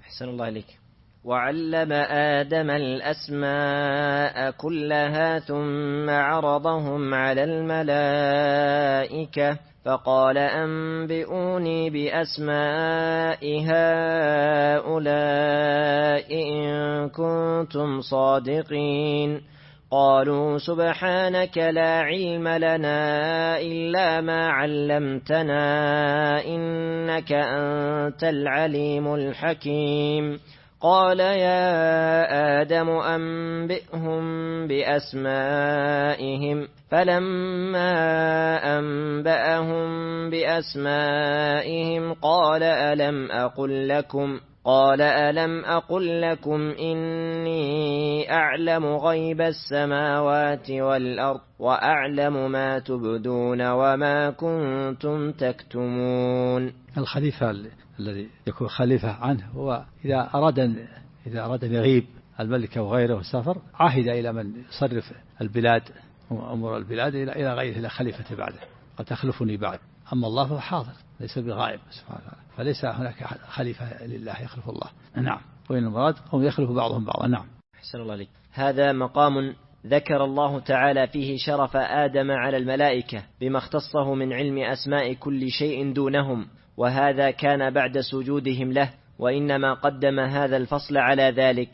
أحسن الله إليك. وعلم آدم الأسماء كلها ثم عرضهم على الملائكة فقال أنبئوني بأسماء هؤلاء إن كنتم صادقين. قالوا سبحانك لا علم لنا إلا ما علمتنا إنك أنت العليم الحكيم. قال يا آدم أنبئهم بأسمائهم فلما أنبأهم بأسمائهم قال ألم أقل لكم إني أعلم غيب السماوات والأرض وأعلم ما تبدون وما كنتم تكتمون. الخليفة الذي يكون خليفة عنه هو إذا أراد أن يغيب الملك وغيره وسافر عهد إلى من يصرف البلاد وأمور البلاد إلى غيره إلى خليفة بعده قد تخلفني بعد. أما الله فهو حاضر ليس بغائب سبحانه وتعالى فليس هناك خليفة لله يخلف الله. نعم. وإن المراد هم يخلف بعضهم بعضا. نعم. أحسن الله عليك. هذا مقام ذكر الله تعالى فيه شرف آدم على الملائكة بما اختصه من علم أسماء كل شيء دونهم، وهذا كان بعد سجودهم له، وإنما قدم هذا الفصل على ذلك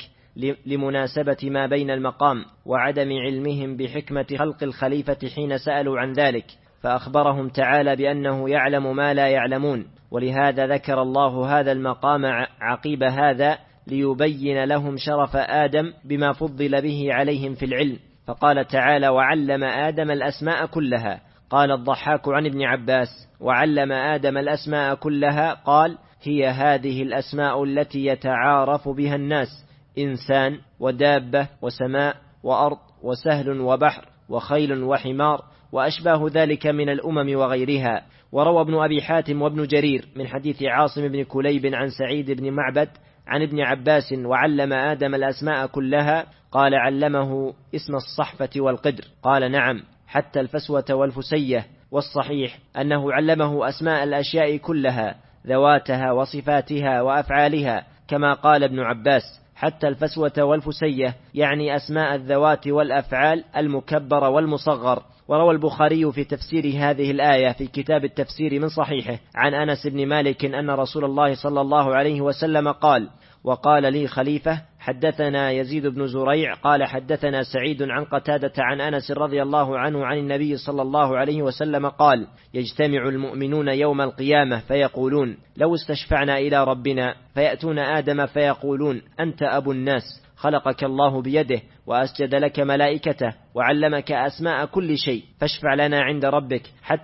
لمناسبة ما بين المقام وعدم علمهم بحكمة خلق الخليفة حين سألوا عن ذلك، فأخبرهم تعالى بأنه يعلم ما لا يعلمون، ولهذا ذكر الله هذا المقام عقيب هذا ليبين لهم شرف آدم بما فضل به عليهم في العلم. فقال تعالى وعلم آدم الأسماء كلها. قال الضحاك عن ابن عباس وعلم آدم الأسماء كلها قال هي هذه الأسماء التي يتعارف بها الناس: إنسان ودابة وسماء وأرض وسهل وبحر وخيل وحمار وأشباه ذلك من الأمم وغيرها. وروى ابن أبي حاتم وابن جرير من حديث عاصم بن كليب عن سعيد بن معبد عن ابن عباس وعلم آدم الأسماء كلها قال علمه اسم الصحفة والقدر. قال نعم حتى الفسوة والفسية. والصحيح أنه علمه أسماء الأشياء كلها ذواتها وصفاتها وأفعالها، كما قال ابن عباس حتى الفسوة والفسية يعني أسماء الذوات والأفعال المكبر والمصغر. وروى البخاري في تفسير هذه الآية في كتاب التفسير من صحيحه عن أنس بن مالك أن رسول الله صلى الله عليه وسلم قال وقال لي خليفة حدثنا يزيد بن زريع قال حدثنا سعيد عن قتادة عن أنس رضي الله عنه عن النبي صلى الله عليه وسلم قال يجتمع المؤمنون يوم القيامة فيقولون لو استشفعنا إلى ربنا فيأتون آدم فيقولون أنت أبو الناس خلقك الله بيده وأسجد لك ملائكته وعلمك أسماء كل شيء فاشفع لنا عند ربك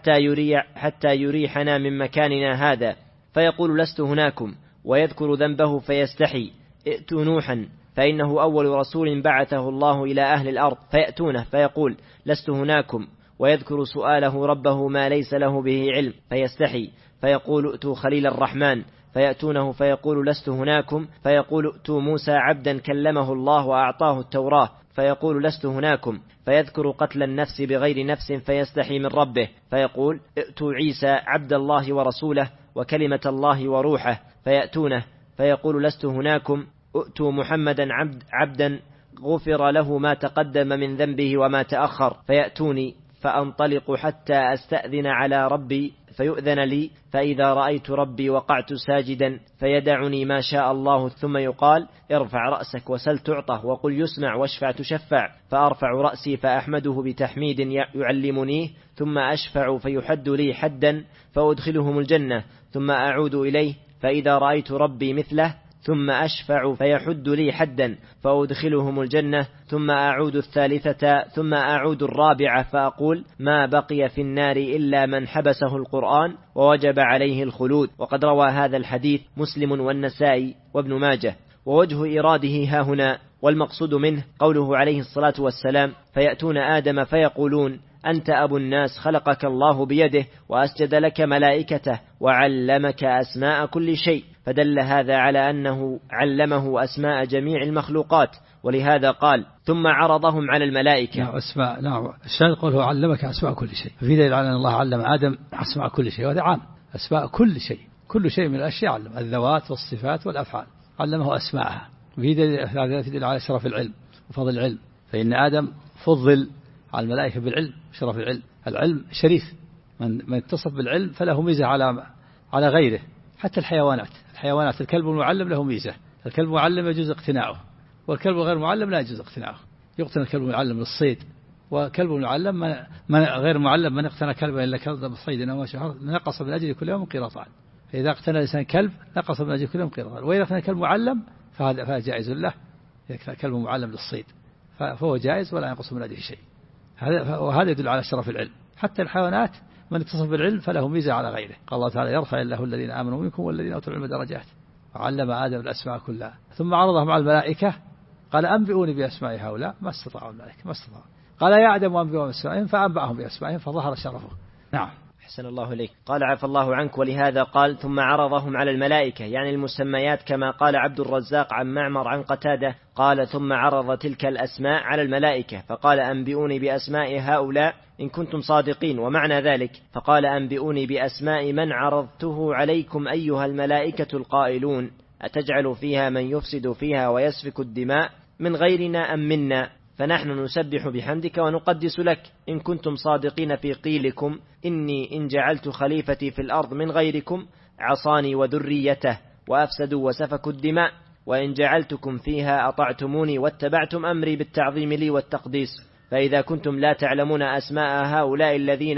حتى يريحنا من مكاننا هذا. فيقول لست هناكم ويذكر ذنبه فيستحي ائتوا نوحا فإنه أول رسول بعثه الله إلى أهل الأرض فيأتونه فيقول لست هناكم ويذكر سؤاله ربه ما ليس له به علم فيستحي فيقول ائتوا خليل الرحمن فيأتونه فيقول لست هناكم فيقول ائتوا موسى عبدا كلمه الله وأعطاه التوراة فيقول لست هناكم فيذكر قتل النفس بغير نفس فيستحي من ربه فيقول ائتوا عيسى عبد الله ورسوله وكلمة الله وروحه فيأتونه فيقول لست هناكم ائتوا محمدا عبدا غفر له ما تقدم من ذنبه وما تأخر فيأتوني فأنطلق حتى أستأذن على ربي فيؤذن لي فإذا رأيت ربي وقعت ساجدا فيدعني ما شاء الله ثم يقال ارفع رأسك وسل تعطه وقل يسمع واشفع تشفع فأرفع رأسي فأحمده بتحميد يعلمنيه ثم أشفع فيحد لي حدا فأدخلهم الجنة ثم أعود إليه فإذا رأيت ربي مثله ثم أشفع فيحد لي حدا فأدخلهم الجنة ثم أعود الثالثة ثم أعود الرابعة فأقول ما بقي في النار إلا من حبسه القرآن ووجب عليه الخلود. وقد روى هذا الحديث مسلم والنسائي وابن ماجه. ووجه إراده ها هنا والمقصود منه قوله عليه الصلاة والسلام فيأتون آدم فيقولون أنت أبو الناس خلقك الله بيده وأسجد لك ملائكته وعلمك أسماء كل شيء، فدل هذا على أنه علمه أسماء جميع المخلوقات، ولهذا قال ثم عرضهم على الملائكة. نعم الشاهد قوله علمك أسماء كل شيء، في دليل على أن الله علم آدم أسماء كل شيء، وهذا عام أسماء كل شيء، كل شيء من الأشياء علم الذوات والصفات والأفعال علمه أسماءها. هذا يدل على شرف العلم وفضل العلم، فإن آدم فضل على الملائكة بالعلم، شرف العلم. العلم شريف، من اتصف بالعلم فله ميزة على غيره. حتى الحيوانات الكلب المعلم له ميزة، الكلب المعلم يجوز اقتناعه، والكلب غير معلم لا يجوز اقتناعه. يقتنى الكلب المعلم للصيد، وكلب المعلم من غير معلم من اقتنى كلبا إلا كلب بصيد أو شهر نقص من أجل كل يوم قيراطان. فإذا اقتنى الإنسان كلب نقص من أجل كل يوم قيراطان، وإذا اقتنى كلب معلم فهذا جائز له، كلب معلم للصيد فهو جائز ولا ينقص من أجله شيء. وهذا يدل على شرف العلم. حتى الحيوانات من اتصف بالعلم فله ميزة على غيره. قال الله تعالى: يرفع الله الذين آمنوا منكم والذين أوتوا العلم درجات. وعلم آدم الأسماء كلها ثم عرضهم على الملائكة قال: أنبئوني بأسماء هؤلاء. ما استطاعوا الملائكة، ما استطاعوا. قال: يا آدم أنبئهم بأسمائهم، فأنبأهم بأسمائهم فظهر شرفه. نعم. أحسن الله إليك. قال: عفى الله عنك. ولهذا قال: ثم عرضهم على الملائكة، يعني المسميات، كما قال عبد الرزاق عن معمر عن قتادة قال: ثم عرض تلك الأسماء على الملائكة فقال: أنبئوني بأسماء هؤلاء إن كنتم صادقين. ومعنى ذلك فقال: أنبئوني بأسماء من عرضته عليكم أيها الملائكة القائلون أتجعل فيها من يفسد فيها ويسفك الدماء من غيرنا أم منا؟ فنحن نسبح بحمدك ونقدس لك إن كنتم صادقين في قيلكم إني إن جعلت خليفتي في الأرض من غيركم عصاني وذريته وأفسدوا وسفكوا الدماء، وإن جعلتكم فيها أطعتموني واتبعتم أمري بالتعظيم لي والتقديس. فإذا كنتم لا تعلمون أسماء هؤلاء الذين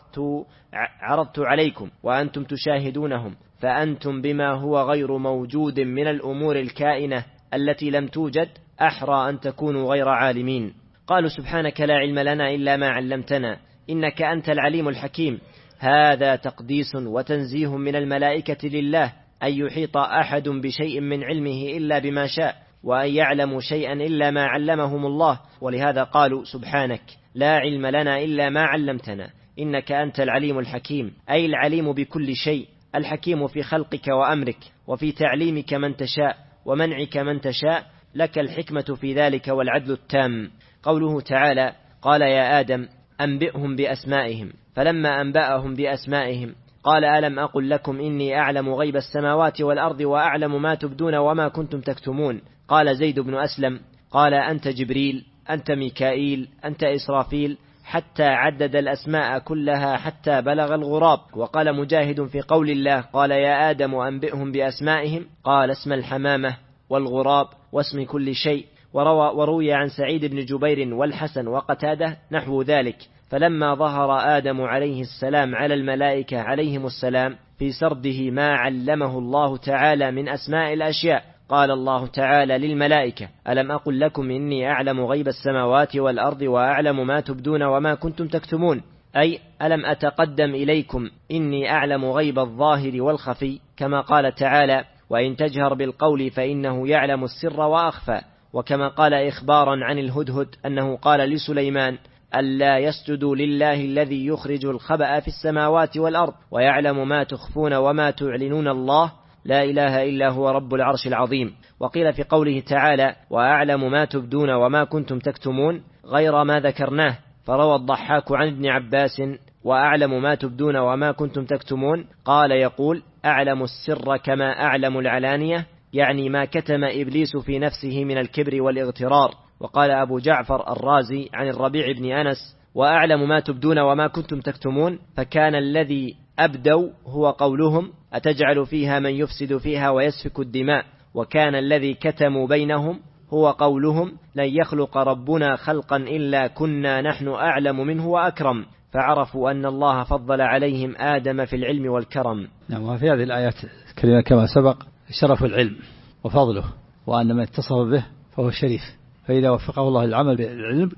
عرضت عليكم وأنتم تشاهدونهم، فأنتم بما هو غير موجود من الأمور الكائنة التي لم توجد أحرى أن تكونوا غير عالمين. قالوا: سبحانك لا علم لنا إلا ما علمتنا إنك أنت العليم الحكيم. هذا تقديس وتنزيه من الملائكة لله أن يحيط أحد بشيء من علمه إلا بما شاء، وأن يعلموا شيئا إلا ما علمهم الله. ولهذا قالوا: سبحانك لا علم لنا إلا ما علمتنا إنك أنت العليم الحكيم، أي العليم بكل شيء، الحكيم في خلقك وأمرك وفي تعليمك من تشاء ومنعك من تشاء، لك الحكمة في ذلك والعدل التام. قوله تعالى: قال يا آدم أنبئهم بأسمائهم، فلما أنبأهم بأسمائهم قال: ألم أقل لكم إني أعلم غيب السماوات والأرض وأعلم ما تبدون وما كنتم تكتمون؟ قال زيد بن أسلم: قال أنت جبريل، أنت ميكائيل، أنت إسرافيل، حتى عدد الأسماء كلها حتى بلغ الغراب. وقال مجاهد في قول الله: قال يا آدم أنبئهم بأسمائهم، قال: اسم الحمامة والغراب واسم كل شيء. وروي عن سعيد بن جبير والحسن وقتادة نحو ذلك. فلما ظهر آدم عليه السلام على الملائكة عليهم السلام في سرده ما علمه الله تعالى من أسماء الأشياء، قال الله تعالى للملائكة: ألم أقل لكم إني أعلم غيب السماوات والأرض وأعلم ما تبدون وما كنتم تكتمون؟ أي ألم أتقدم إليكم إني أعلم غيب الظاهر والخفي، كما قال تعالى: وإن تجهر بالقول فإنه يعلم السر وأخفى. وكما قال إخبارا عن الهدهد أنه قال لسليمان: ألا يسجدوا لله الذي يخرج الخبأ في السماوات والأرض ويعلم ما تخفون وما تعلنون، الله لا إله إلا هو رب العرش العظيم. وقيل في قوله تعالى: وأعلم ما تبدون وما كنتم تكتمون غير ما ذكرناه. فروى الضحاك عن ابن عباس: وأعلم ما تبدون وما كنتم تكتمون، قال يقول: أعلم السر كما أعلم العلانية، يعني ما كتم إبليس في نفسه من الكبر والاغترار. وقال أبو جعفر الرازي عن الربيع بن أنس: وأعلم ما تبدون وما كنتم تكتمون، فكان الذي أبدوا هو قولهم: أتجعل فيها من يفسد فيها ويسفك الدماء، وكان الذي كتموا بينهم هو قولهم: لن يخلق ربنا خلقا إلا كنا نحن أعلم منه وأكرم. فعرفوا أن الله فضل عليهم آدم في العلم والكرم. نعم. وفي هذه الآيات الكريمة كما سبق شرف العلم وفضله، وأن من اتصف به فهو شريف، فإذا وفقه الله العمل بالعلم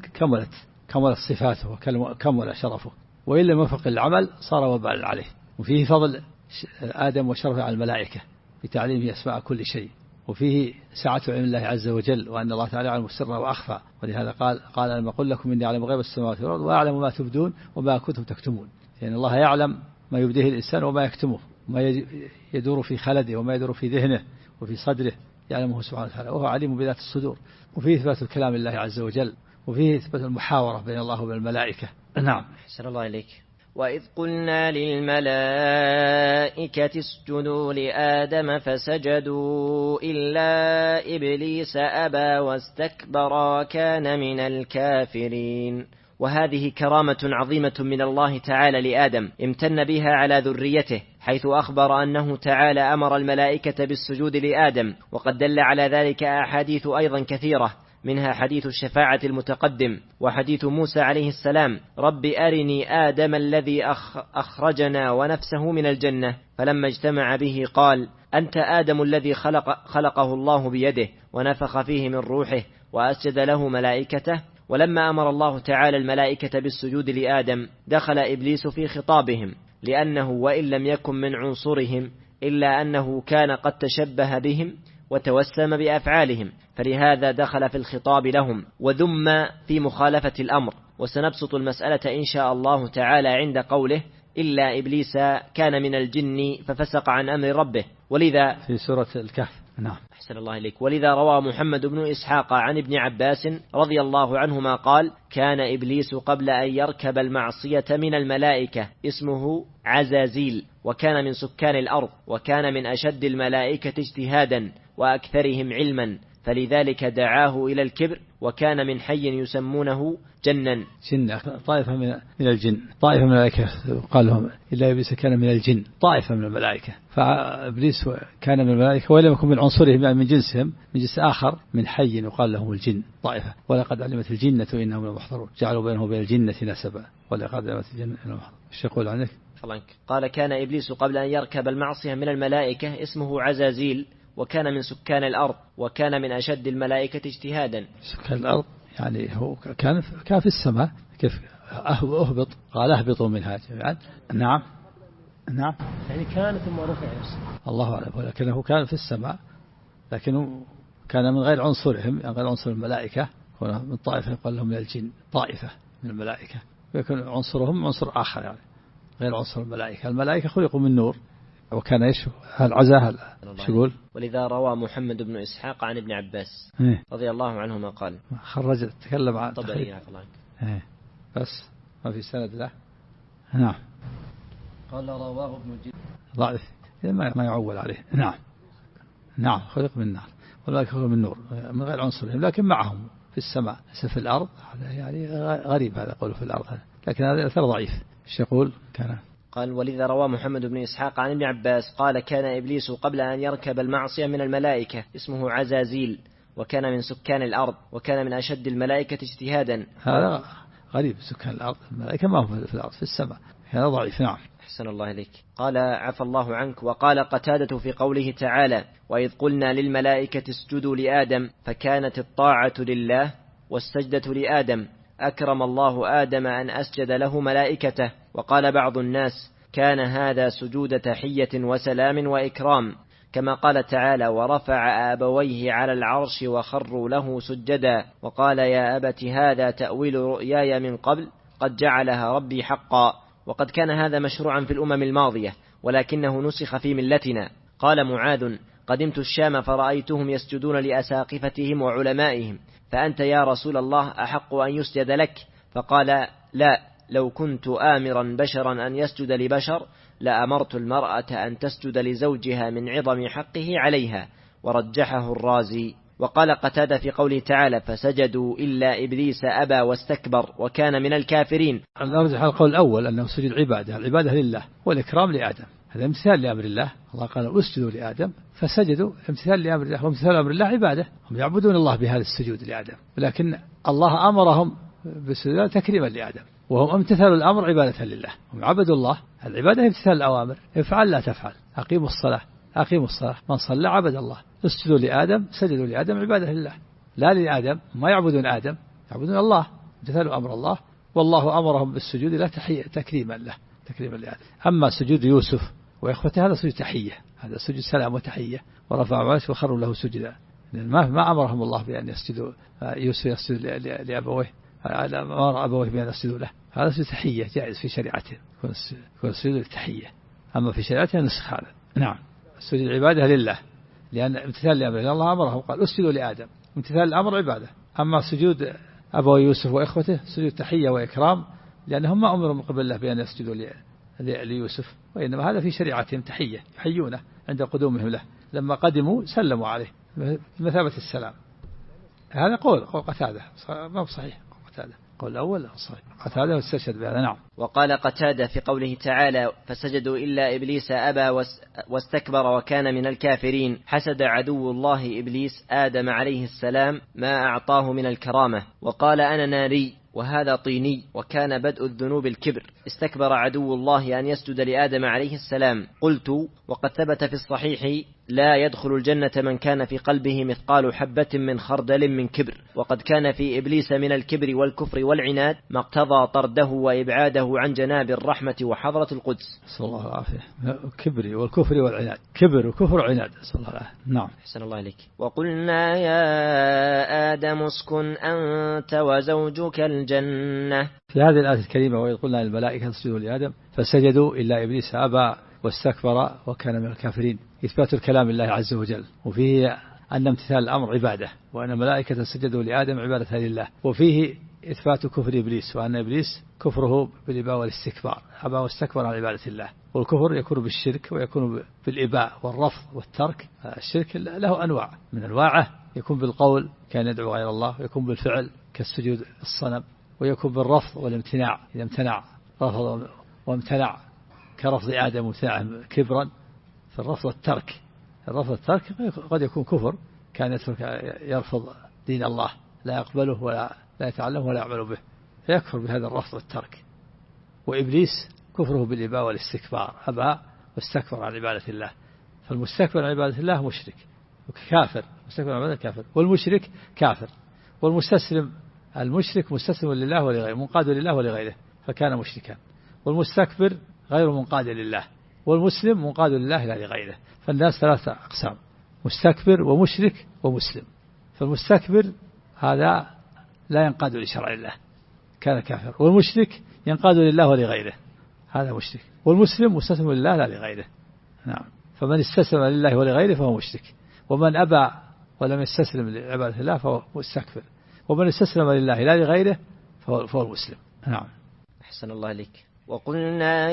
كملت صفاته وكمل شرفه، وإن لم يوفق العمل صار وبال عليه. وفيه فضل آدم وشرفه على الملائكة بتعليمه أسماء كل شيء، وفيه سعة علم الله عز وجل، وأن الله تعالى يعلم السر وأخفى. ولهذا قال: لما أقول لكم إني أعلم غيب السماوات والأرض وأعلم ما تبدون وما كنتم تكتمون. يعني الله يعلم ما يبديه الإنسان وما يكتمه، وما يدور في خلده وما يدور في ذهنه وفي صدره يعلمه سبحانه وتعالى، وهو عليم بذات الصدور. وفيه إثبات الكلام الله عز وجل، وفيه إثبات المحاورة بين الله وبين الملائكة. نعم. أحسن الله إليك. وإذ قلنا للملائكة اسجدوا لآدم فسجدوا إلا إبليس أبى واستكبر كان من الكافرين. وهذه كرامة عظيمة من الله تعالى لآدم امتن بها على ذريته، حيث أخبر أنه تعالى أمر الملائكة بالسجود لآدم، وقد دل على ذلك أحاديث أيضا كثيرة، منها حديث الشفاعة المتقدم، وحديث موسى عليه السلام: رب أرني آدم الذي أخرجنا ونفسه من الجنة، فلما اجتمع به قال: أنت آدم الذي خلقه الله بيده ونفخ فيه من روحه وأسجد له ملائكته. ولما أمر الله تعالى الملائكة بالسجود لآدم دخل إبليس في خطابهم، لأنه وإن لم يكن من عنصرهم إلا أنه كان قد تشبه بهم وتوسم بأفعالهم، فلهذا دخل في الخطاب لهم وذم في مخالفة الأمر. وسنبسط المسألة إن شاء الله تعالى عند قوله: إلا إبليس كان من الجن ففسق عن أمر ربه. ولذا في سورة الكهف. نعم. أحسن الله إليك. ولذا روى محمد بن إسحاق عن ابن عباس رضي الله عنهما قال: كان إبليس قبل أن يركب المعصية من الملائكة اسمه عزازيل، وكان من سكان الأرض، وكان من أشد الملائكة اجتهادا وأكثرهم علما، فلذلك دعاه إلى الكبر، وكان من حي يسمونه جنا. طائفة من الجن، طائفة من الملائكة قال لهم إلا إبليس كان من الجن، طائفة من الملائكة. فإبليس كان من الملائكة ولم يكن من عنصرهم، يعني من جنسهم، من جنس آخر من حي يقال لهم الجن طائفة. ولقد علمت الجنة إنهم لمحضرون، جعلوا بينه وبين الجنة نسبا، ولقد علمت الجنة إنهم لمحضرون. ايش يقول عنك؟ قال: كان إبليس قبل أن يركب المعصية من الملائكة اسمه عزازيل، وكان من سكان الأرض، وكان من أشد الملائكة اجتهادا. سكان الأرض يعني هو كان في السماء، كيف أهبط؟ قال أهبطوا منها جميعا. نعم يعني كانت ثم رفع الله أعلم، ولكنه كان في السماء، لكنه كان من غير عنصرهم، يعني غير عنصر الملائكة، من طائفة يقال لهم من الجن، طائفة من الملائكة، ويكون عنصرهم عنصر آخر يعني غير عنصر الملائكة. الملائكة خلقوا من نور، وكان يشوف العزاء يقول. ولذا روى محمد بن إسحاق عن ابن عباس رضي الله عنهما قال: خرج تكلم عن طبعا بس ما في سند له. نعم. قال رواه ابن جد ضعيف ما يعول عليه. نعم خلق من النار، والملائكة خلق من نور من غير عنصرهم، لكن معهم في السماء، في الأرض. هذا يعني غريب، هذا قوله في الأرض، لكن هذا أثر ضعيف. ايش يقول؟ قال: ولذا روى محمد بن إسحاق عن ابن عباس قال: كان إبليس قبل أن يركب المعصية من الملائكة اسمه عزازيل، وكان من سكان الأرض، وكان من أشد الملائكة اجتهادا. هذا غريب، سكان الأرض، الملائكة ما هو في الأرض، في السماء، هذا ضعيف. نعم. أحسن الله إليك. قال: عفى الله عنك. وقال قتادة في قوله تعالى: وإذ قلنا للملائكة اسجدوا لآدم، فكانت الطاعة لله والسجدة لآدم، أكرم الله آدم أن أسجد له ملائكته. وقال بعض الناس: كان هذا سجود تحية وسلام وإكرام، كما قال تعالى: ورفع أبويه على العرش وخروا له سجدا، وقال: يا أبت هذا تأويل رؤياي من قبل قد جعلها ربي حقا. وقد كان هذا مشروعا في الأمم الماضية، ولكنه نسخ في ملتنا. قال معاذ: قدمت الشام فرأيتهم يسجدون لأساقفتهم وعلمائهم، فأنت يا رسول الله أحق أن يسجد لك؟ فقال: لا، لو كنت آمرا بشرا أن يسجد لبشر لأمرت المرأة أن تسجد لزوجها من عظم حقه عليها. ورجحه الرازي. وقال قتادة في قوله تعالى: فسجدوا إلا إبليس أبى واستكبر وكان من الكافرين. الأرجح القول الأول أنه سجد عبادة، العبادة لله والإكرام لآدم، هذا امتثال لأمر الله. الله قال: اسجدوا لآدم فسجدوا، امتثال لأمر الله، وامتثال أمر الله عبادة، هم يعبدون الله بهذا السجود لآدم، ولكن الله أمرهم بالسجود تكريما لآدم، وهم امتثلوا الأمر عبادة لله، هم عبدوا الله. العبادة امتثال الأوامر، افعل لا تفعل، أقيموا الصلاة، من صلى عبد الله. اسجدوا لآدم، سجدوا لآدم، عبادة لله، لا لآدم، ما يعبدون آدم، يعبدون الله، امتثلوا أمر الله، والله أمرهم بالسجود لا تكريما لآدم. أما سجود يوسف وإخوته هذا سجود تحية، هذا سجود سلام وتحية، ورفع عرشه وخروا له سجدا. ما أمرهم الله بأن يسجدوا، يوسف يسجد لأبويه، أمر أبويه بأن يسجدوا له، هذا سجود تحية جائز في شريعته، يكون سجود التحية. أما في شريعته نسخ هذا. نعم. سجود العبادة لله، لأن امتثال لأمر الله أمرهم قال: اسجدوا لآدم، امتثال الأمر عبادة. أما سجود أبو يوسف وإخوته سجود تحية وإكرام لأنهم ما أمروا من قبل الله بأن يسجدوا ليوسف، وإنما هذا في شريعتهم تحية يحيونه عند قدومهم له، لما قدموا سلموا عليه بمثابة السلام. هذا قول قتادة ما هو صحيح، قتادة قول الأول صحيح، قتادة واستشهد بهذا. نعم. وقال قتادة في قوله تعالى فسجدوا إلا إبليس أبى واستكبر وكان من الكافرين، حسد عدو الله إبليس آدم عليه السلام ما أعطاه من الكرامة، وقال أنا ناري وهذا طيني، وكان بدء الذنوب الكبر، استكبر عدو الله أن يسجد لآدم عليه السلام. قلت وقد ثبت في الصحيح لا يدخل الجنة من كان في قلبه مثقال حبة من خردل من كبر، وقد كان في إبليس من الكبر والكفر والعناد ما اقتضى طرده وإبعاده عن جناب الرحمة وحضرة القدس. صلى الله العافية. كبر والكفر والعناد، كبر وكفر وعناد. صلى الله العافية. نعم. أحسن الله عليك. وقلنا يا آدم اسكن أنت وزوجك الجنة. في هذه الآية الكريمة وإذ قلنا للملائكة اسجدوا لآدم فسجدوا إلا إبليس أبى واستكبر وكان من الكافرين، إثبات الكلام لله عز وجل، وفيه أن امتثال الأمر عبادة، وأن الملائكة سجدوا لآدم عبادة لله، وفيه إثبات كفر إبليس، وأن إبليس كفره بالإباء والاستكبار، أبى واستكبر عن عبادة الله. والكفر يكون بالشرك ويكون بالإباء والرفض والترك. الشرك له أنواع، من أنواعه يكون بالقول كان يدعو غير الله، ويكون بالفعل كالسجود الصنم، ويكون بالرفض والامتناع إذا امتنع رفض وامتنع كرفض آدم وامتناع كبرا. في الرفض والترك، الرفض والترك قد يكون كفر، كان يرفض دين الله لا يقبله ولا يتعلمه ولا يعمل به، فيكفر بهذا الرفض والترك. وإبليس كفره بالإباء والاستكبار، أبى واستكبر عن عبادة الله، فالمستكبر عن عبادة الله مشرك وكافر، مستكبر عن عبادة كافر، والمشرك كافر، والمستسلم المشرك مستسلم لله ولغيره، منقاد لله ولغيره فكان مشركا، والمستكبر غير منقاد لله، والمسلم منقاد لله لا لغيره. فالناس ثلاثة أقسام، مستكبر ومشرك ومسلم. فالمستكبر هذا لا ينقاد لشرع الله كان كافر، والمشرك ينقاد لله ولغيره هذا مشرك، والمسلم مستسلم لله لا لغيره. نعم. فمن استسلم لله ولغيره فهو مشرك، ومن أبى ولم يستسلم لعبادة الله فهو مستكبر، ومن استسلم لله لا لغيره فهو المسلم. نعم. أحسن الله عليك. وقلنا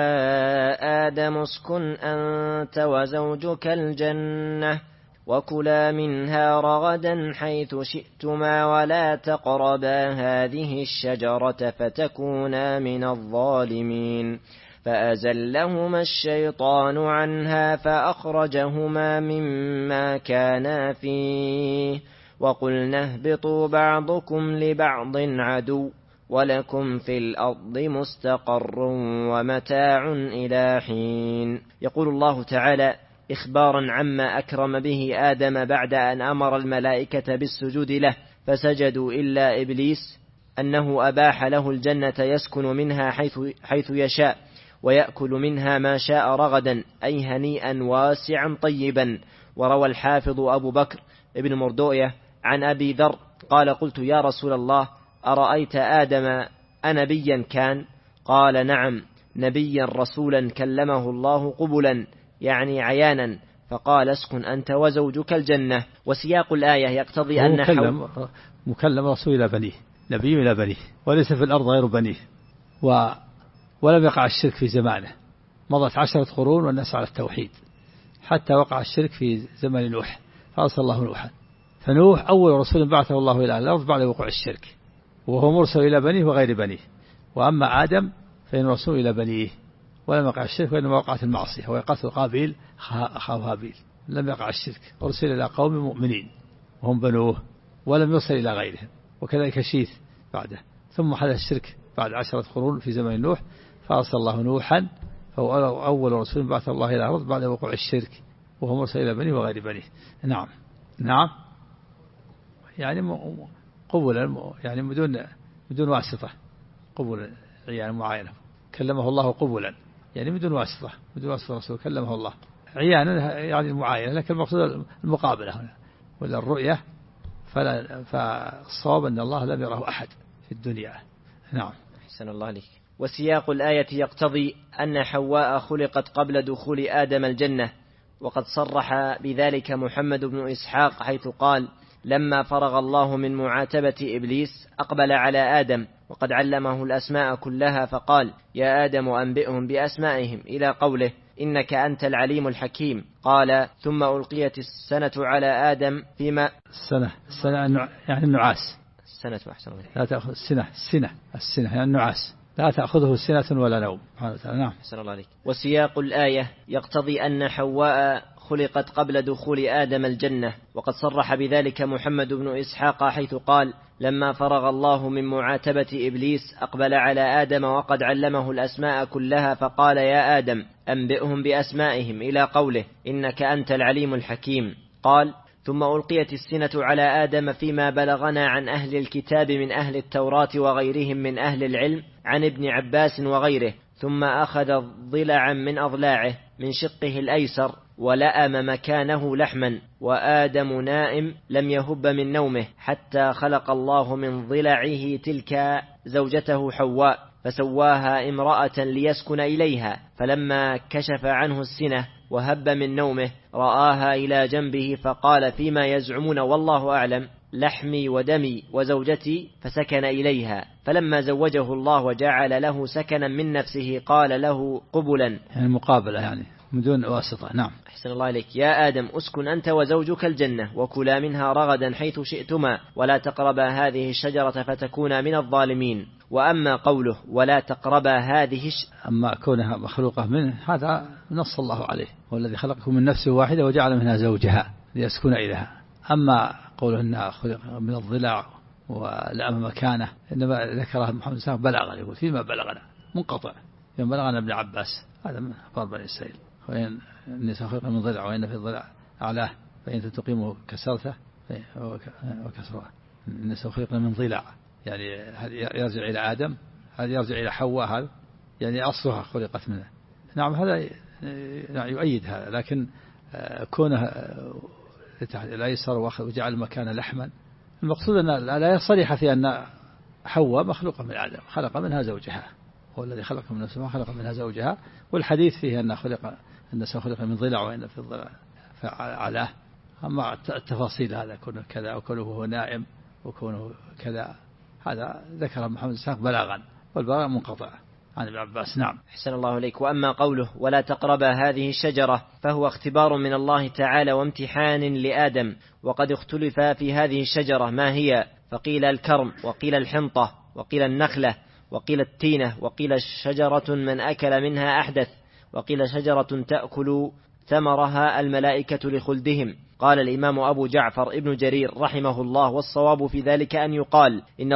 يا آدم اسكن أنت وزوجك الجنة وكلا منها رغدا حيث شئتما ولا تقربا هذه الشجرة فتكونا من الظالمين، فأزلهما الشيطان عنها فأخرجهما مما كانا فيه، وقلنا اهبطوا بعضكم لبعض عدو ولكم في الأرض مستقر ومتاع إلى حين. يقول الله تعالى إخبارا عما أكرم به آدم بعد أن أمر الملائكة بالسجود له فسجدوا إلا إبليس، أنه أباح له الجنة يسكن منها حيث يشاء ويأكل منها ما شاء رغدا، أي هنيئا واسعا طيبا. وروى الحافظ أبو بكر ابن مردوية عن أبي ذر قال قلت يا رسول الله أرأيت آدم أنبيا كان؟ قال نعم، نبيا رسولا كلمه الله قبلا يعني عيانا، فقال اسكن أنت وزوجك الجنة. وسياق الآية يقتضي أن مكلم رسول إلى بنيه، نبي إلى بنيه، وليس في الأرض غير بنيه، ولم يقع الشرك في زمانه، مضت 10 قرون والناس على التوحيد حتى وقع الشرك في زمن نوح فأرسل الله نوحا، فنوح أول رسول بعثه الله إلى الأرض بعد وقوع الشرك، وهو مرسل إلى بنيه وغير بنيه. وأما آدم فإن رسول إلى بنيه ولم يقع الشرك، وإنما وقعت المعصية وهي قتل قابيل أخاه هابيل، لم يقع الشرك، أرسل إلى قوم مؤمنين وهم بنوه ولم يرسل إلى غيرهم. وكذلك شيث بعده، ثم حدث الشرك بعد 10 قرون في زمن نوح فأرسل الله نوحا، فهو أول رسول بعث الله إلى الأرض بعد وقوع الشرك وهو مرسل إلى بنيه وغير بنيه. نعم. نعم. يعني قبلا، يعني بدون واسطة، قبلا يعني معاينة، كلمه الله قبلا يعني بدون واسطة، بدون واسطة الرسول كلمه الله عيانا يعني المعاينة، لكن المقصود المقابلة هنا ولا الرؤية، فالصواب أن الله لم يره أحد في الدنيا. نعم. أحسن الله عليك. وسياق الآية يقتضي أن حواء خلقت قبل دخول آدم الجنة، وقد صرح بذلك محمد بن إسحاق حيث قال لما فرغ الله من معاتبة إبليس أقبل على آدم وقد علمه الأسماء كلها فقال يا آدم أنبئهم بأسمائهم إلى قوله إنك أنت العليم الحكيم. قال ثم ألقيت السنة على آدم فيما السنة يعني النعاس. السنة أحسن الله. لا تأخذ السنة يعني النعاس، لا تأخذه سنة ولا نوم. نعم. أحسن الله عليك. وسياق الآية يقتضي أن حواء خلقت قبل دخول آدم الجنة، وقد صرح بذلك محمد بن إسحاق حيث قال لما فرغ الله من معاتبة إبليس أقبل على آدم وقد علمه الأسماء كلها فقال يا آدم أنبئهم بأسمائهم إلى قوله إنك أنت العليم الحكيم. قال ثم ألقيت السنة على آدم فيما بلغنا عن أهل الكتاب من أهل التوراة وغيرهم من أهل العلم عن ابن عباس وغيره، ثم أخذ ضلعا من أضلاعه من شقه الأيسر ولأم مكانه لحما، وآدم نائم لم يهب من نومه حتى خلق الله من ضلعه تلك زوجته حواء فسواها امرأة ليسكن إليها، فلما كشف عنه السنة وهب من نومه رآها إلى جنبه فقال فيما يزعمون والله أعلم لحمي ودمي وزوجتي، فسكن إليها، فلما زوجه الله وجعل له سكنا من نفسه قال له قبلا يعني مقابلة يعني من دون واسطة. نعم. أحسن الله عليك. يا آدم أسكن أنت وزوجك الجنة وكلا منها رغدا حيث شئتما ولا تقربا هذه الشجرة فتكونا من الظالمين. وأما قوله ولا تقربا هذه أما كونها مخلوقة منه هذا نص الله عليه، هو الذي خلقكم من نفس واحدة وجعل منها زوجها ليسكن إليها. أما قوله أنها خلق من الضلع ولأم مكانه إنما ذكره محمد صلى الله عليه وسلم بلغا، يقول فيما بلغنا منقطع يوم بلغنا ابن عباس هذا من أخبار بني إسرائيل وإن النساء خلق من ضلع وإن في الضلع أعلاه فإن تقيمه كسرته وكسرها. النساء خلق من ضلع يعني يرجع إلى آدم، هذا يرجع إلى حواء، هذا يعني أصلها خلقت منه. نعم هذا يؤيد هذا، لكن كونه الأيسر وجعل مكانه لحما المقصود أن لا صريحة في أن حواء مخلوقة من آدم، خلق منها زوجها، هو الذي خلق من نفسه خلق منها زوجها، والحديث فيه أن النساء خلق من ضلع وإن في الضلع فعلاه. أما التفاصيل هذا كونه كذا وكونه هو نائم وكونه كذا هذا ذكر محمد الساق بلاغا، والبلاغ منقطع عن ابن عباس. نعم. أحسن الله إليك. وأما قوله ولا تقربا هذه الشجرة فهو اختبار من الله تعالى وامتحان لآدم، وقد اختلف في هذه الشجرة ما هي، فقيل الكرم وقيل الحنطة وقيل النخلة وقيل التينة وقيل شجرة من أكل منها أحدث وقيل شجرة تأكل ثمرها الملائكة لخلدهم. قال الإمام أبو جعفر ابن جرير رحمه الله والصواب في ذلك أن يقال إن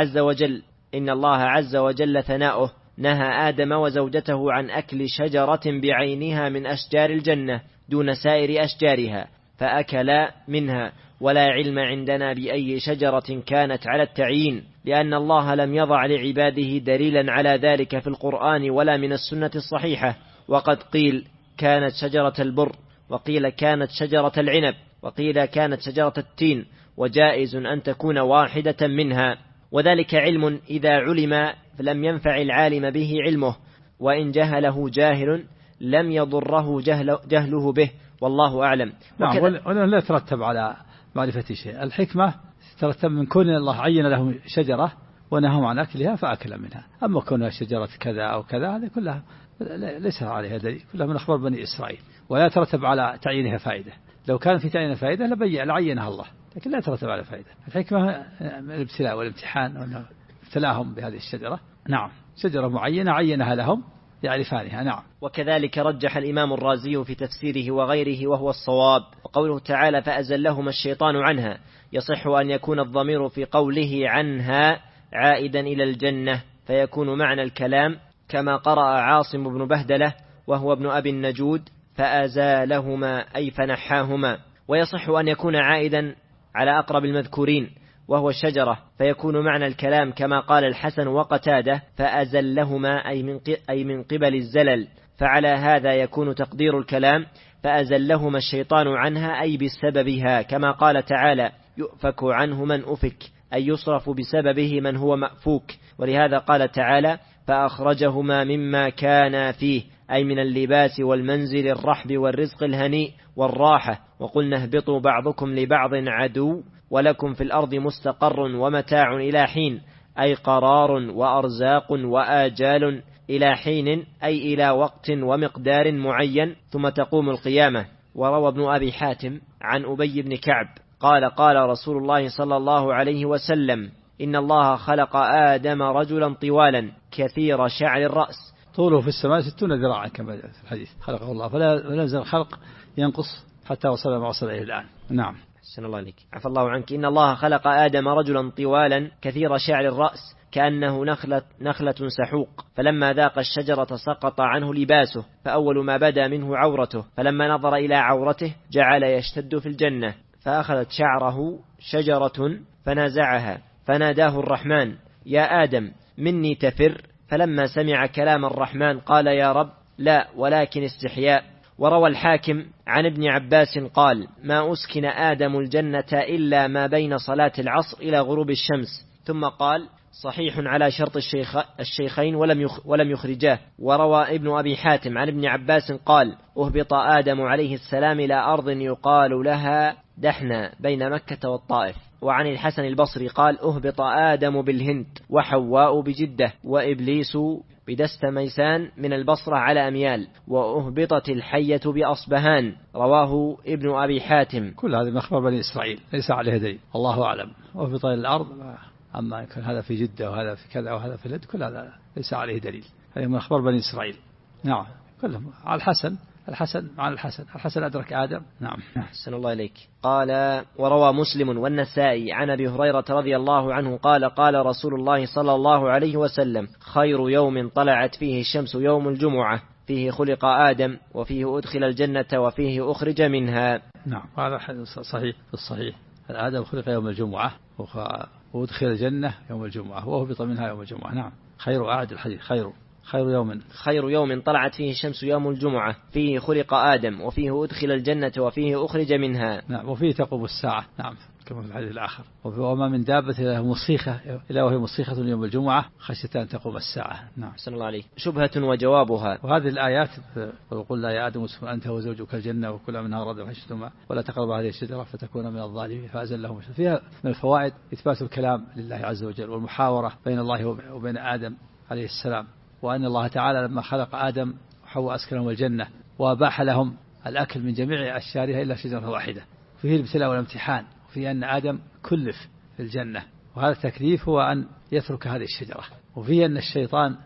الله عز وجل ثناؤه نهى آدم وزوجته عن أكل شجرة بعينها من أشجار الجنة دون سائر أشجارها فأكلا منها، ولا علم عندنا بأي شجرة كانت على التعيين، لأن الله لم يضع لعباده دليلا على ذلك في القرآن ولا من السنة الصحيحة. وقد قيل كانت شجرة البر، وقيل كانت شجرة العنب، وقيل كانت شجرة التين، وجائز أن تكون واحدة منها، وذلك علم إذا علم فلم ينفع العالم به علمه، وإن جهله جاهل لم يضره جهله به، والله أعلم. ولا لا يترتب على معرفة شيء، الحكمة ترتب من كون الله عين لهم شجرة ونههم عن أكلها فأكل منها. أما كونها شجرة كذا أو كذا هذه كلها ليس عليها دليل، كلها من أخبار بني إسرائيل، ولا يترتب على تعيينها فائدة. لو كان في تعيينها فائدة لعينها الله، لكن لا يترتب على فائدة. الحكمة الابتلاء والامتحان وأنه ابتلاهم بهذه الشجرة. نعم شجرة معينة عينها لهم يعرفانها. نعم. وكذلك رجح الإمام الرازي في تفسيره وغيره وهو الصواب. وقوله تعالى فأزلهما الشيطان عنها يصح أن يكون الضمير في قوله عنها عائدا إلى الجنة، فيكون معنى الكلام كما قرأ عاصم بن بهدلة وهو ابن أبي النجود فأزالهما أي فنحاهما، ويصح أن يكون عائدا على أقرب المذكورين وهو الشجرة، فيكون معنى الكلام كما قال الحسن وقتادة فأزلهما أي من قبل الزلل، فعلى هذا يكون تقدير الكلام فأزلهما الشيطان عنها أي بسببها، كما قال تعالى يؤفك عنه من أفك أي يصرف بسببه من هو مأفوك. ولهذا قال تعالى فأخرجهما مما كان فيه أي من اللباس والمنزل الرحب والرزق الهنيء والراحة، وقلنا اهبطوا بعضكم لبعض عدو ولكم في الأرض مستقر ومتاع إلى حين، أي قرار وأرزاق وآجال إلى حين أي إلى وقت ومقدار معين ثم تقوم القيامة. وروى ابن أبي حاتم عن أبي بن كعب قال قال رسول الله صلى الله عليه وسلم إن الله خلق آدم رجلا طوالا كثير شعر الرأس طوله في السماء 60 ذراعا كما في الحديث خلقه الله فلا ينزل الخلق ينقص حتى وصل ما وصل إليه الآن. نعم. أحسن الله عليك عفى الله عنك. إن الله خلق آدم رجلا طوالا كثير شعر الرأس كأنه نخلة سحوق فلما ذاق الشجرة سقط عنه لباسه فأول ما بدا منه عورته فلما نظر إلى عورته جعل يشتد في الجنة فأخذت شعره شجرة فنازعها فناداه الرحمن يا آدم مني تفر فلما سمع كلام الرحمن قال يا رب لا ولكن استحياء. وروى الحاكم عن ابن عباس قال ما أسكن آدم الجنة إلا ما بين صلاة العصر إلى غروب الشمس ثم قال صحيح على شرط الشيخين ولم يخرجاه. وروى ابن أبي حاتم عن ابن عباس قال أهبط آدم عليه السلام إلى أرض يقال لها دحنا بين مكة والطائف. وعن الحسن البصري قال أهبط آدم بالهند وحواء بجدة وإبليس بدستميسان من البصرة على أميال وأهبطت الحية بأصبهان. رواه ابن أبي حاتم. كل هذه من أخبار بني إسرائيل ليس عليه دليل الله أعلم. أهبط إلى الأرض أما يكون هذا في جدة وهذا في كذا وهذا في الهند كل هذا ليس عليه دليل. هذه من أخبار بني إسرائيل. نعم كلهم على الحسن أدرك آدم. نعم. أحسن الله إليك. قال وروى مسلم والنسائي عن أبي هريرة رضي الله عنه قال قال رسول الله صلى الله عليه وسلم خير يوم طلعت فيه الشمس يوم الجمعة فيه خلق آدم وفيه أدخل الجنة وفيه أخرج منها. نعم هذا صحيح في الصحيح. آدم خلق يوم الجمعة وأدخل الجنة يوم الجمعة وأهبط منها يوم الجمعة. نعم خير أعد الحديث خير يوم طلعت فيه الشمس يوم الجمعة فيه خلق آدم وفيه أدخل الجنة وفيه أخرج منها. نعم وفيه تقوم الساعة. نعم كما في الحديث الآخر وما من دابة إلا وهي مصيخة يوم الجمعة خشية أن تقوم الساعة. نعم. أحسن الله عليك. شبهة وجوابها. وهذه الآيات وقل لا يا آدم اسكن أنت وزوجك الجنة وكلا منها رغدا حيثما ولا تقربا هذه الشجرة فتكون من الظالمين فأزلهم. فيها من الفوائد إثبات الكلام لله عز وجل والمحاورة بين الله وبين آدم عليه السلام وأن الله تعالى لما خلق آدم وحواء أسكنهم الجنة وأباح لهم الأكل من جميع أشجارها إلا شجرة واحدة. فيه الابتلاء والامتحان وفي أن آدم كلف في الجنة وهذا التكليف هو أن يترك هذه الشجرة. وفيه أن الشيطان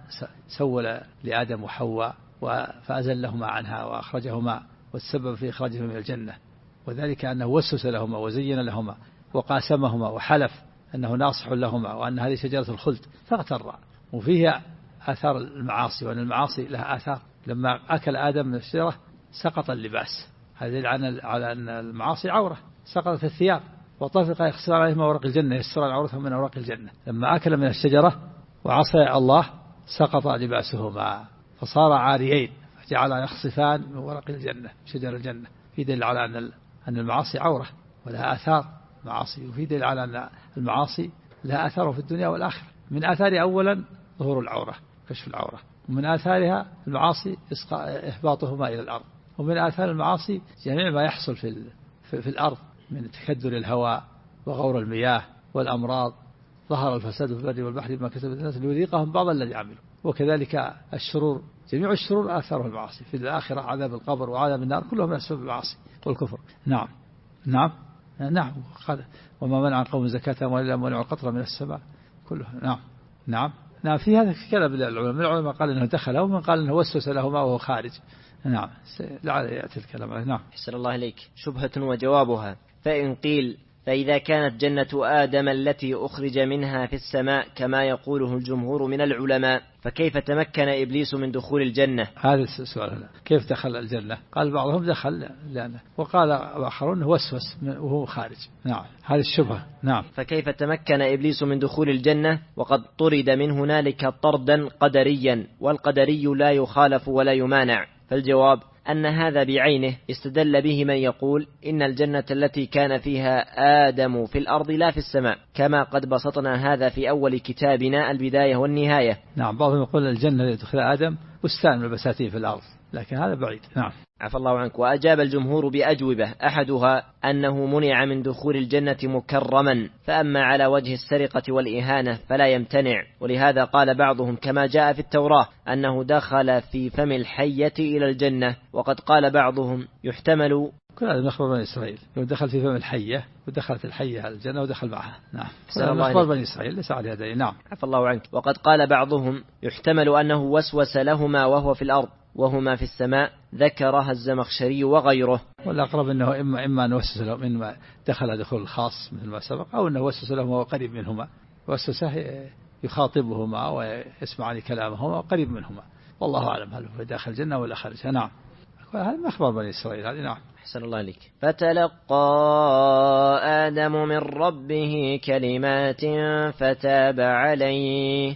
سول لآدم وحواء فأزلهما عنها وأخرجهما والسبب في إخراجهما من الجنة وذلك أنه وسوس لهما وزين لهما وقاسمهما وحلف أنه ناصح لهما وأن هذه شجرة الخلد فاغتر. وفيه آثار المعاصي وأن المعاصي لها آثار. لما أكل آدم من الشجرة سقط اللباس هذا يدل على أن المعاصي عورة سقطت الثياب وطفق يخسر عليهما ورق الجنة يسر عورتهم من أوراق الجنة. لما أكل من الشجرة وعصى الله سقط لباسهما فصار عاريين فجعل يخصفان من ورق الجنة شجر الجنة. في دليل على أن المعاصي عورة ولها آثار معاصي وفي دليل على أن المعاصي لها آثار في الدنيا والآخرة. من آثار أولا ظهور العورة كشف العورة ومن آثارها المعاصي إهباطهما إلى الأرض ومن آثار المعاصي جميع ما يحصل في الأرض من تكدر الهواء وغور المياه والأمراض. ظهر الفساد في البر والبحر بما كسبت الناس ليذيقهم بعض الذي عملوا. وكذلك الشرور جميع الشرور آثاره المعاصي في الآخرة عذاب القبر وعذاب النار كلهم من أسباب المعاصي والكفر. نعم نعم نعم. وما منع قوم زكاة ولا منع القطرة من السماء كله. نعم نعم نعم. في هذا كلام العلماء من العلماء قال إنه دخل ومن قال إنه وسوس لهما وهو خارج. نعم لعل يأتي الكلام. نعم. أحسن الله إليك. شبهة وجوابها. فإن قيل فإذا كانت جنة آدم التي أخرج منها في السماء كما يقوله الجمهور من العلماء فكيف تمكن إبليس من دخول الجنة؟ هذا السؤال كيف دخل الجنة؟ قال بعضهم دخل لأنه وقال آخرون وسوس وهو خارج. نعم هذه الشبهة. نعم. فكيف تمكن إبليس من دخول الجنة وقد طرد من هنالك طردا قدريا والقدري لا يخالف ولا يمانع؟ فالجواب أن هذا بعينه استدل به من يقول إن الجنة التي كان فيها آدم في الأرض لا في السماء كما قد بسطنا هذا في أول كتابنا البداية والنهاية. نعم بعضهم يقول الجنة التي دخل آدم بستان من البساتين في الأرض لكن هذا بعيد. نعم. عفى الله عنك. وأجاب الجمهور بأجوبة، أحدها أنه منع من دخول الجنة مكرما، فأما على وجه السرقة والإهانة فلا يمتنع، ولهذا قال بعضهم كما جاء في التوراة أنه دخل في فم الحية إلى الجنة، وقد قال بعضهم يحتمل. كل هذا من أخبار بني إسرائيل، دخل في فم الحية ودخلت الحية على الجنة ودخل معها. نعم. من أخبار بني إسرائيل ليس عليها دليل. نعم. عفى الله عنك. وقد قال بعضهم يحتمل أنه وسوس لهما وهو في الأرض وهما في السماء، ذكرها الزمخشري وغيره. والأقرب أنه إما أن وسوس لهم إما دخل دخول الخاص مثل ما سبق، أو أنه وسوس لهم وهو قريب منهما، وسوسه يخاطبهما ويسمع كلامهما قريب منهما، والله أعلم هل هو داخل الجنة ولا خارجها. نعم. هذا من أخبار بني إسرائيل هذه. نعم. أحسن الله عليك. فتلقى آدم من ربه كلمات فتاب عليه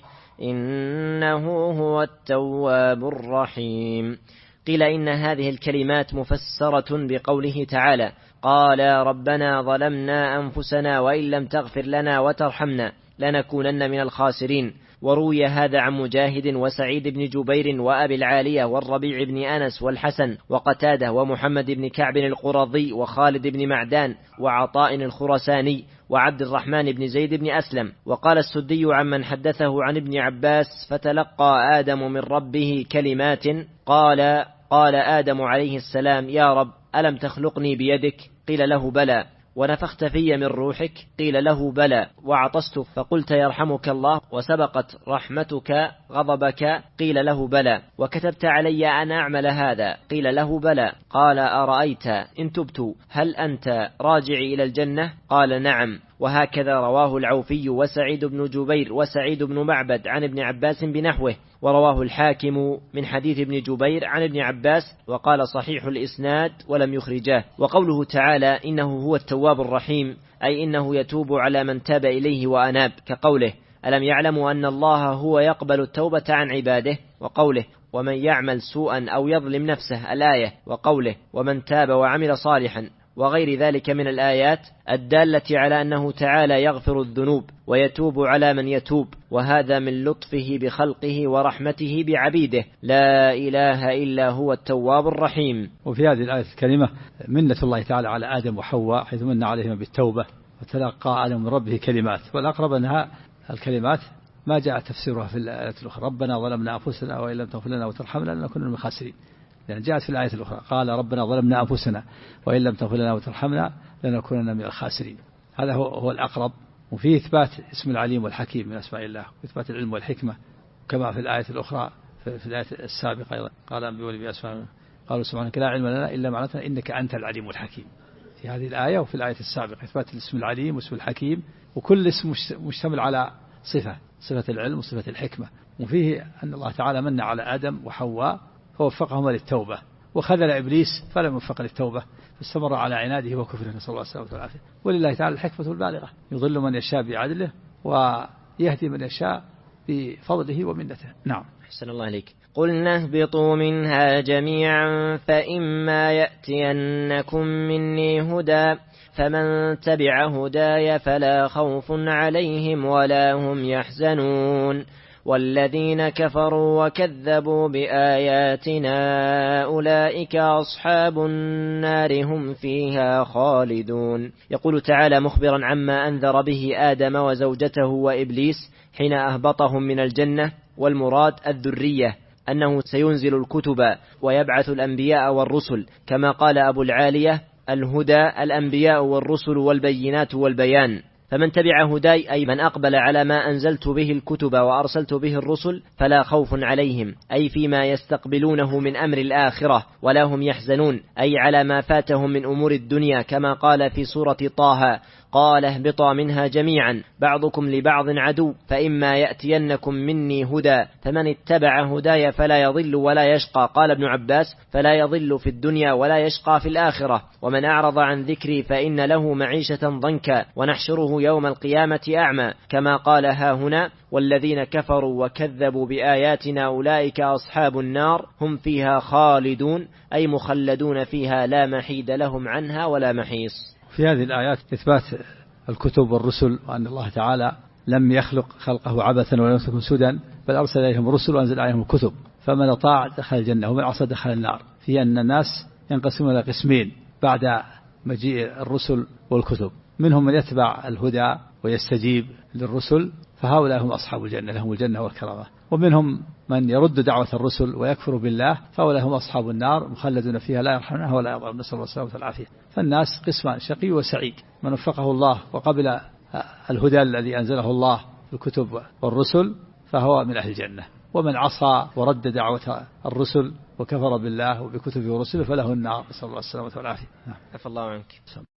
إنه هو التواب الرحيم. قيل إن هذه الكلمات مفسرة بقوله تعالى قال ربنا ظلمنا أنفسنا وإن لم تغفر لنا وترحمنا لنكونن من الخاسرين. وروي هذا عن مجاهد وسعيد بن جبير وأبي العالية والربيع بن أنس والحسن وقتادة ومحمد بن كعب القرظي وخالد بن معدان وعطاء الخرساني وعبد الرحمن بن زيد بن أسلم. وقال السدي عمن حدثه عن ابن عباس فتلقى آدم من ربه كلمات قال آدم عليه السلام يا رب ألم تخلقني بيدك؟ قيل له بلى. ونفخت في من روحك؟ قيل له بلى. وعطست فقلت يرحمك الله وسبقت رحمتك غضبك؟ قيل له بلى. وكتبت علي أن أعمل هذا؟ قيل له بلى. قال أرأيت إن تبت هل أنت راجع إلى الجنة؟ قال نعم. وهكذا رواه العوفي وسعيد بن جبير وسعيد بن معبد عن ابن عباس بنحوه، ورواه الحاكم من حديث ابن جبير عن ابن عباس وقال صحيح الإسناد ولم يخرجاه. وقوله تعالى إنه هو التواب الرحيم أي إنه يتوب على من تاب إليه وأناب، كقوله ألم يعلموا أن الله هو يقبل التوبة عن عباده، وقوله ومن يعمل سوءا أو يظلم نفسه الآية، وقوله ومن تاب وعمل صالحا، وغير ذلك من الآيات الدالة على أنه تعالى يغفر الذنوب ويتوب على من يتوب، وهذا من لطفه بخلقه ورحمته بعبيده، لا إله إلا هو التواب الرحيم. وفي هذه الآية الكريمة منة الله تعالى على آدم وحواء حيث من عليهما بالتوبة، وتلقى آدم من ربه كلمات، والأقرب أنها الكلمات ما جاء تفسيرها في الآية الأخرى ربنا ظلمنا أنفسنا وإن لم تغفر لنا وترحمنا لنكن من الخاسرين، لأن جاءت في الآية الأخرى قال ربنا ظلمنا أنفسنا وإن لم تغفر لنا وترحمنا لنكونن من الخاسرين. هذا هو الأقرب. وفيه إثبات اسم العليم والحكيم من أسماء الله، وإثبات العلم والحكمة كما في الآية الأخرى في الآية السابقة أيضا قال أنبئوني بأسماء قالوا سبحانك لا علم لنا إلا ما علمتنا إنك أنت العليم الحكيم. في هذه الآية وفي الآية السابقة إثبات الاسم العليم واسم الحكيم، وكل اسم مشتمل على صفة العلم وصفة الحكمة. وفيه أن الله تعالى من على آدم وحواء فوفقهما للتوبة، وخذل إبليس فلم يوفق للتوبة فاستمر على عناده وكفره، نسأل الله السلامة والعافية. ولله تعالى الحكمة البالغة يضل من يشاء بعدله ويهدي من يشاء بفضله ومنته. نعم. أحسن الله عليك. قلنا اهبطوا منها جميعا فإما يأتينكم مني هدى فمن تبع هداي فلا خوف عليهم ولا هم يحزنون والذين كفروا وكذبوا بآياتنا أولئك أصحاب النار هم فيها خالدون. يقول تعالى مخبرا عما أنذر به آدم وزوجته وإبليس حين أهبطهم من الجنة، والمراد الذرية، أنه سينزل الكتب ويبعث الأنبياء والرسل، كما قال أبو العالية الهدى الأنبياء والرسل والبينات والبيان. فمن تبع هداي أي من أقبل على ما أنزلت به الكتب وأرسلت به الرسل فلا خوف عليهم أي فيما يستقبلونه من أمر الآخرة، ولا هم يحزنون أي على ما فاتهم من أمور الدنيا، كما قال في سورة طه قال اهبطا منها جميعا بعضكم لبعض عدو فإما يأتينكم مني هدى فمن اتبع هداي فلا يضل ولا يشقى. قال ابن عباس فلا يضل في الدنيا ولا يشقى في الآخرة. ومن أعرض عن ذكري فإن له معيشة ضنكا ونحشره يوم القيامة أعمى، كما قال ها هنا والذين كفروا وكذبوا بآياتنا أولئك أصحاب النار هم فيها خالدون أي مخلدون فيها لا محيد لهم عنها ولا محيص. في هذه الآيات إثبات الكتب والرسل، وأن الله تعالى لم يخلق خلقه عبثا ولم يتركه سدى، بل أرسل إليهم الرسل وأنزل عليهم الكتب، فمن أطاع دخل الجنة ومن عصى دخل النار. في أن الناس ينقسمون إلى قسمين بعد مجيء الرسل والكتب، منهم من يتبع الهدى ويستجيب للرسل فهؤلاء هم أصحاب الجنة لهم الجنة والكرامة، ومنهم من يرد دعوة الرسل ويكفر بالله فهؤلاء هم أصحاب النار مخلدون فيها لا يرحمونها ولا يضرون، نسأل الله السلامة والعافية. فالناس قسمان شقي وسعيد، من وفقه الله وقبل الهدى الذي أنزله الله في الكتب والرسل فهو من أهل الجنة، ومن عصى ورد دعوة الرسل وكفر بالله وبكتبه ورسله فله النار، نسأل الله السلامة والعافية. عفى الله عنك.